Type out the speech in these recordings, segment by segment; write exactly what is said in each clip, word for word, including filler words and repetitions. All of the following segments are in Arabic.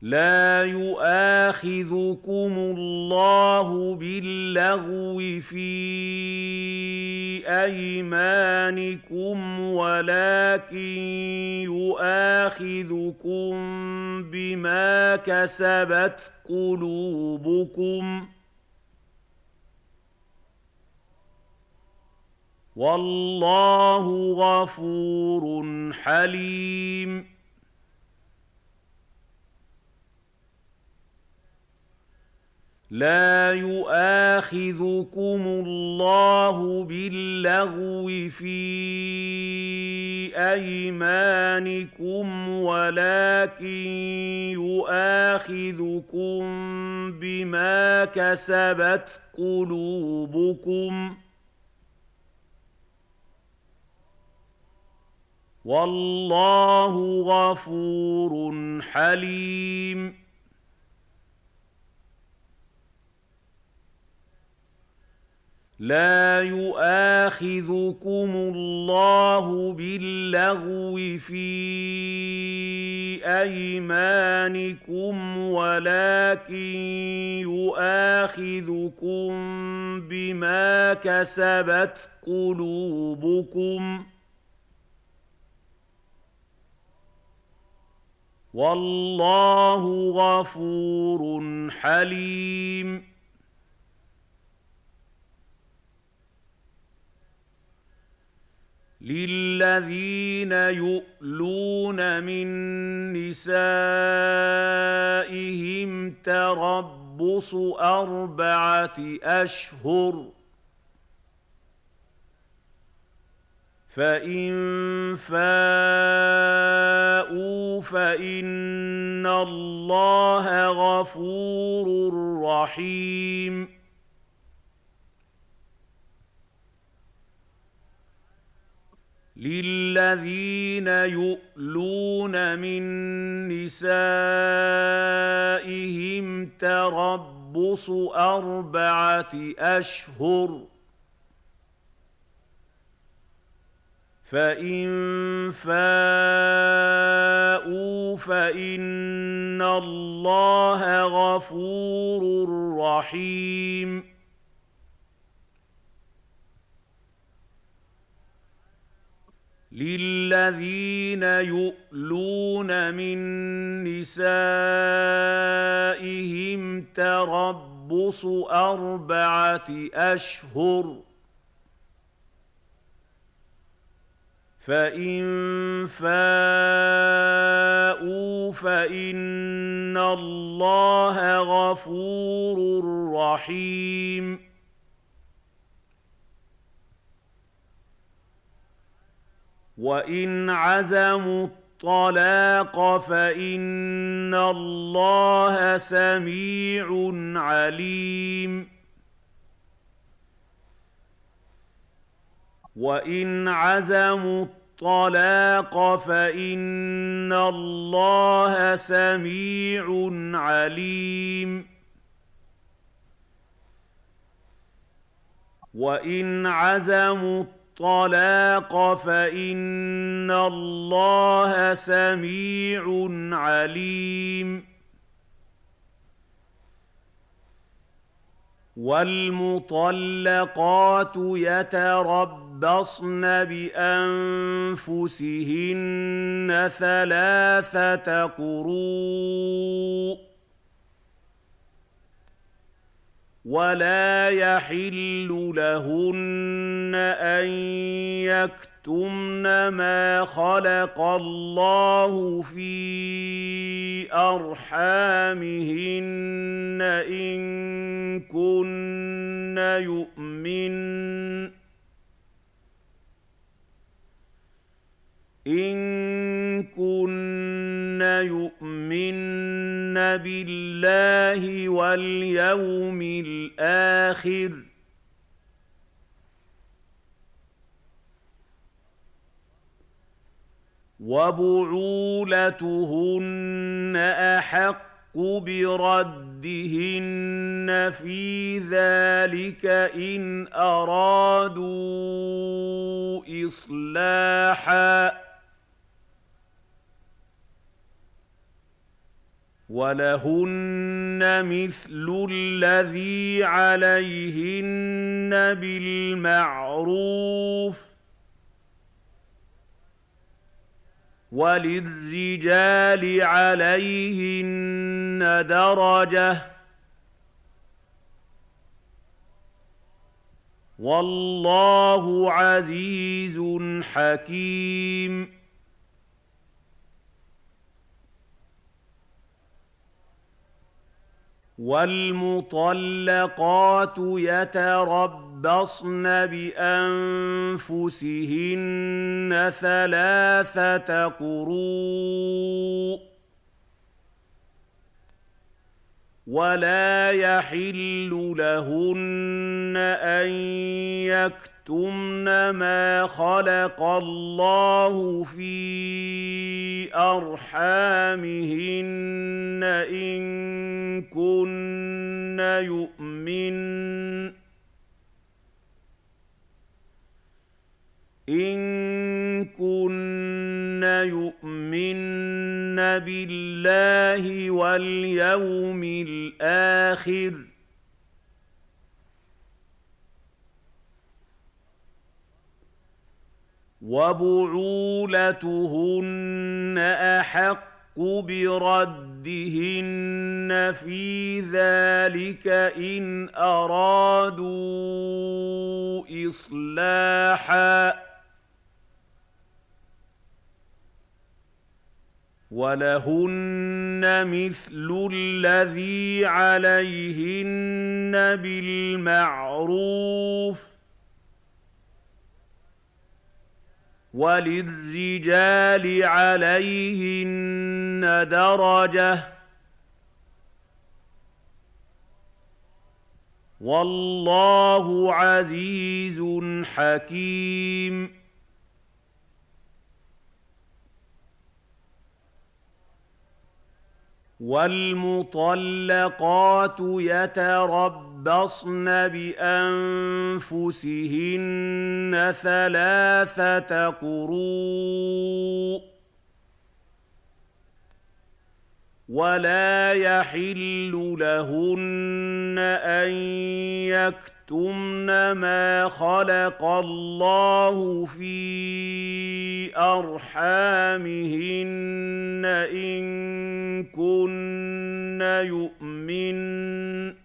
لا يؤاخذكم الله باللغو في أيمانكم ولكن يؤاخذكم بما كسبت قلوبكم والله غفور حليم. لا يؤاخذكم الله باللغو في أيمانكم ولكن يؤاخذكم بما كسبت قلوبكم والله غفور حليم. لا يؤاخذكم الله باللغو في أيمانكم ولكن يؤاخذكم بما كسبت قلوبكم والله غفور حليم. للذين يؤلون من نسائهم تربص أربعة أشهر فإن فاءوا فإن الله غفور رحيم. للذين يؤلون من نسائهم تربص أربعة أشهر فإن فاءوا فإن الله غفور رحيم. للذين يؤلون من نسائهم تربص أربعة أشهر فإن فاءوا فإن الله غفور رحيم. وإن عزموا الطلاق فإن الله سميع عليم. وإن عزموا الطلاق فإن الله سميع عليم. وإن عزموا الطلاق فإن الله سميع عليم. والمطلقات يتربصن بأنفسهن ثلاثة قروء ولا يحل لهن أن يكتمن ما خلق الله في أرحامهن إن كن يؤمن إن كن يؤمن بالله واليوم الآخر وبعولتهن أحق بردهن في ذلك إن أرادوا إصلاحا وَلَهُنَّ مِثْلُ الَّذِي عَلَيْهِنَّ بِالْمَعْرُوفِ ۚ وَلِلرِّجَالِ عَلَيْهِنَّ دَرَجَةٌ ۗ وَاللَّهُ عَزِيزٌ حَكِيمٌ. وَالْمُطَلَّقَاتُ يَتَرَبَّصْنَ بِأَنفُسِهِنَّ ثَلَاثَةَ قُرُوءٍ ۚ وَلَا يَحِلُّ لَهُنَّ أَن يَكْتُمْنَ مَا خَلَقَ اللَّهُ فِي أَرْحَامِهِنَّ إِن كُنَّ يُؤْمِنَّ إِن كُنَّ يُؤْمِنَّ بِاللَّهِ وَالْيَوْمِ الْآخِرِ ۚ وَبُعُولَتُهُنَّ أَحَقُّ بِرَدِّهِنَّ فِي ذَلِكَ إِنْ أَرَادُوا إِصْلَاحًا ۚ وَلَهُنَّ مِثْلُ الَّذِي عَلَيْهِنَّ بِالْمَعْرُوفِ ۚ وَلِلرِّجَالِ عَلَيْهِنَّ دَرَجَةٌ ۗ وَاللَّهُ عَزِيزٌ حَكِيمٌ. وَالْمُطَلَّقَاتُ يَتَرَبَّصْنَ بِأَنفُسِهِنَّ ثَلَاثَةَ قُرُوءٍ ۚ وَلَا يَحِلُّ لَهُنَّ أَن يَكْتُمْنَ مَا خَلَقَ اللَّهُ فِي أَرْحَامِهِنَّ إِن كُنَّ يُؤْمِنَّ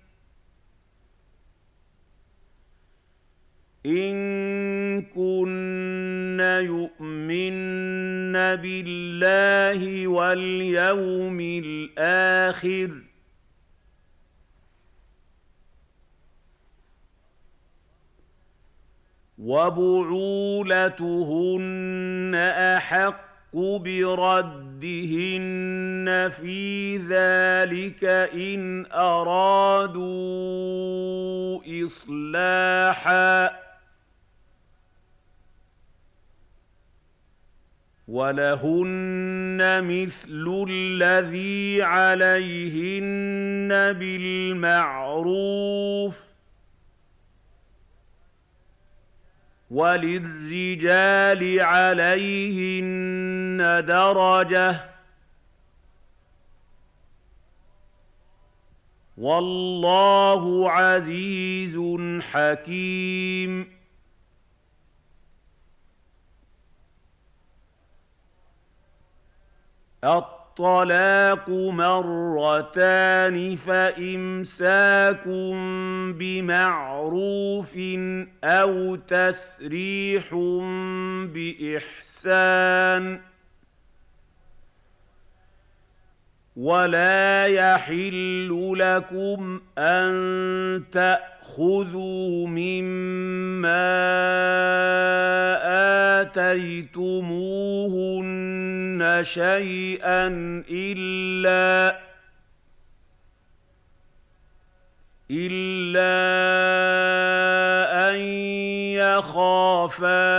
إِن كُنَّ يُؤْمِنَّ بِاللَّهِ وَالْيَوْمِ الْآخِرِ ۚ وَبُعُولَتُهُنَّ أَحَقُّ بِرَدِّهِنَّ فِي ذَلِكَ إِنْ أَرَادُوا إِصْلَاحًا ۚ وَلَهُنَّ مِثْلُ الَّذِي عَلَيْهِنَّ بِالْمَعْرُوفِ ۚ وَلِلرِّجَالِ عَلَيْهِنَّ دَرَجَةٌ ۗ وَاللَّهُ عَزِيزٌ حَكِيمٌ. الطَّلَاقُ مَرَّتَانِ ۖ فَإِمْسَاكٌ بِمَعْرُوفٍ أَوْ تَسْرِيحٌ بِإِحْسَانٍ ۗ وَلَا يَحِلُّ لَكُمْ أَن تَأْخُذُوا مِمَّا آتَيْتُمُوهُنَّ شَيْئًا إِلَّا إِلَّا أَن يَخَافَا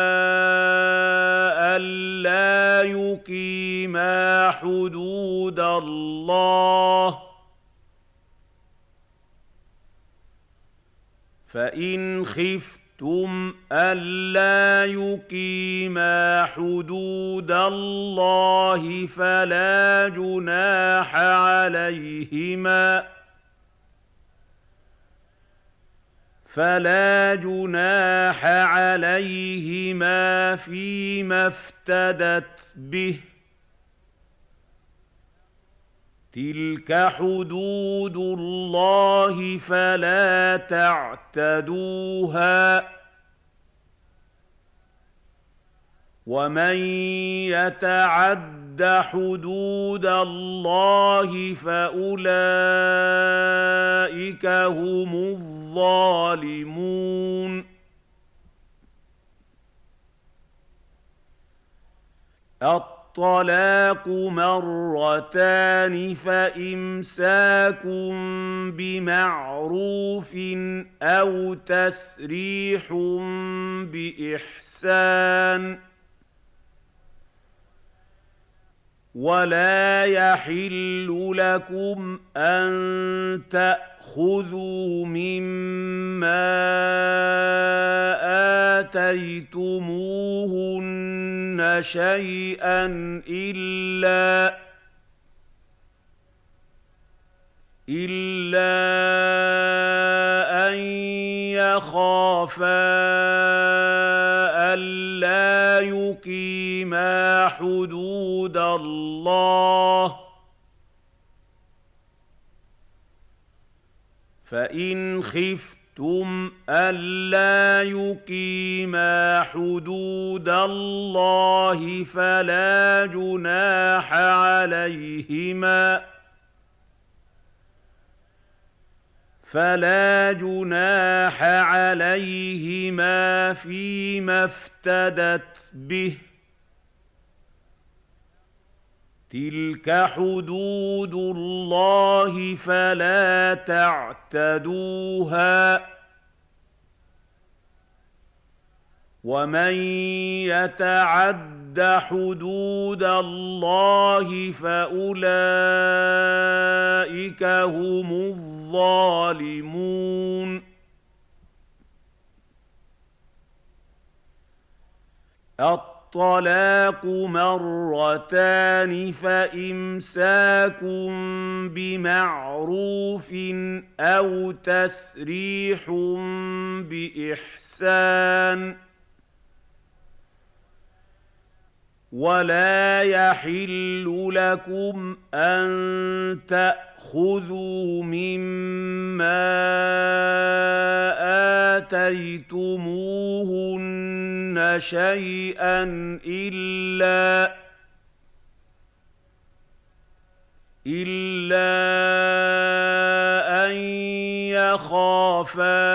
أَلَّا يُقِيمَا حُدُودَ اللَّهِ ۖ فَإِنْ خِفْتُمْ خفتم ألا يقيما حدود الله فلا جناح عليهما فلا جناح عليهما فيما افتدت به تلك حدود الله فلا تعتدوها ومن يتعد حدود الله فأولئك هم الظالمون الطلاق مرتان فإمساك بمعروف أو تسريح بإحسان ولا يحل لكم أن تأخذوا مما آتيتموهن شيئا إلا إلا أن يخافا ألا يقيما حدود الله فإن خفتم ألا يقيما حدود الله فلا جناح عليهما فلا جناح عليهما فيما افتدت به تلك حدود الله فلا تعتدوها ومن يتعد حدود الله فأولئك هم الظالمون الطلاق مرتان فإمساك بمعروف أو تسريح بإحسان ولا يحل لكم أن تأخذوا مما آتيتموهن شيئا إلا إلا أن يخافا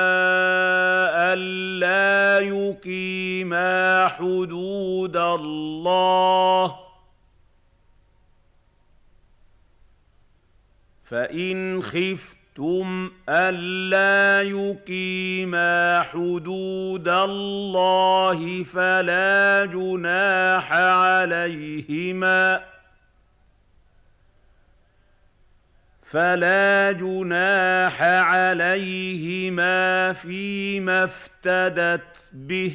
ألا يقيما حدود الله فإن خفتم ألا يقيما حدود الله فلا جناح عليهما فلا جناح عليهما فيما افتدت به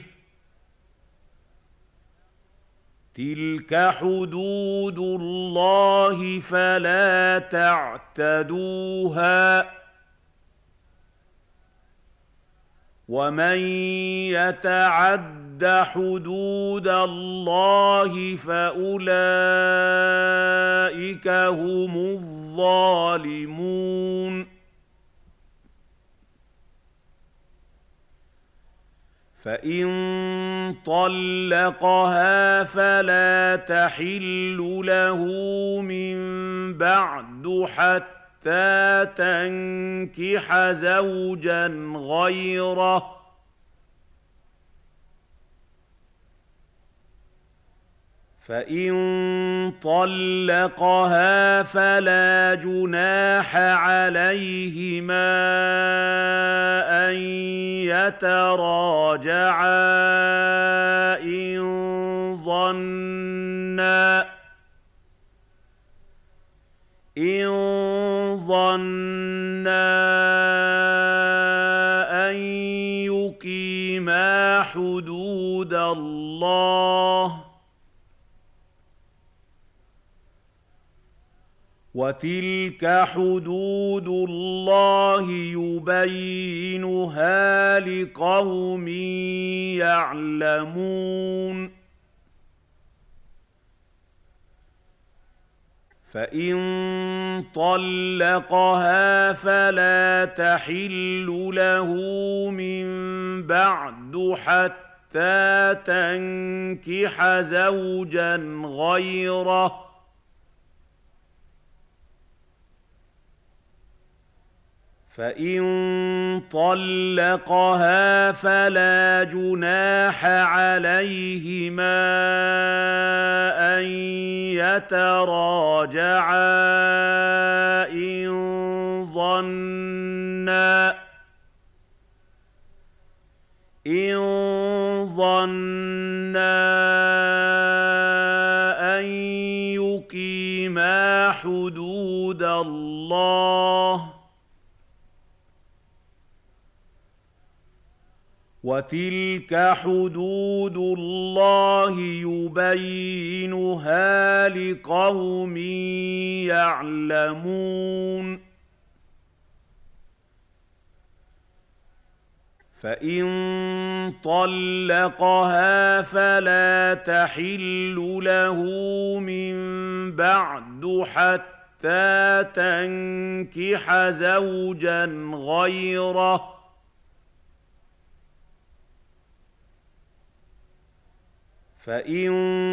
تلك حدود الله فلا تعتدوها ومن يتعد حدود الله فأولئك هم الظالمون فإن طلقها فلا تحل له من بعد حتى تنكح زوجا غيره فإن طلقها فلا جناح عليهما أن يتراجعا إن ظنا إن ظنا أن يقيما حدود الله وتلك حدود الله يبينها لقوم يعلمون فإن طلقها فلا تحل له من بعد حتى تنكح زوجا غيره فإن طلقها فلا جناح عليهما أن يتراجعا إن ظنا إن ظنا أن يقيما حدود الله وتلك حدود الله يبينها لقوم يعلمون فإن طلقها فلا تحل له من بعد حتى تنكح زوجا غيره فإن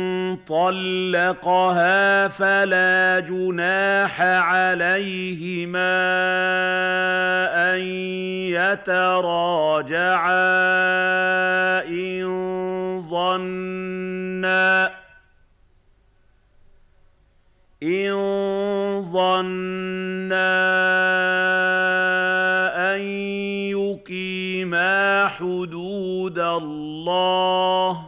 طلقها فلا جناح عليهما أن يتراجعا إن ظنا إن ظنا أن يقيما حدود الله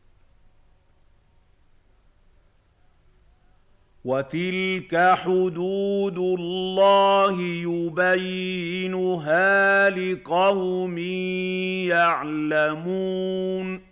وتلك حدود الله يبينها لقوم يعلمون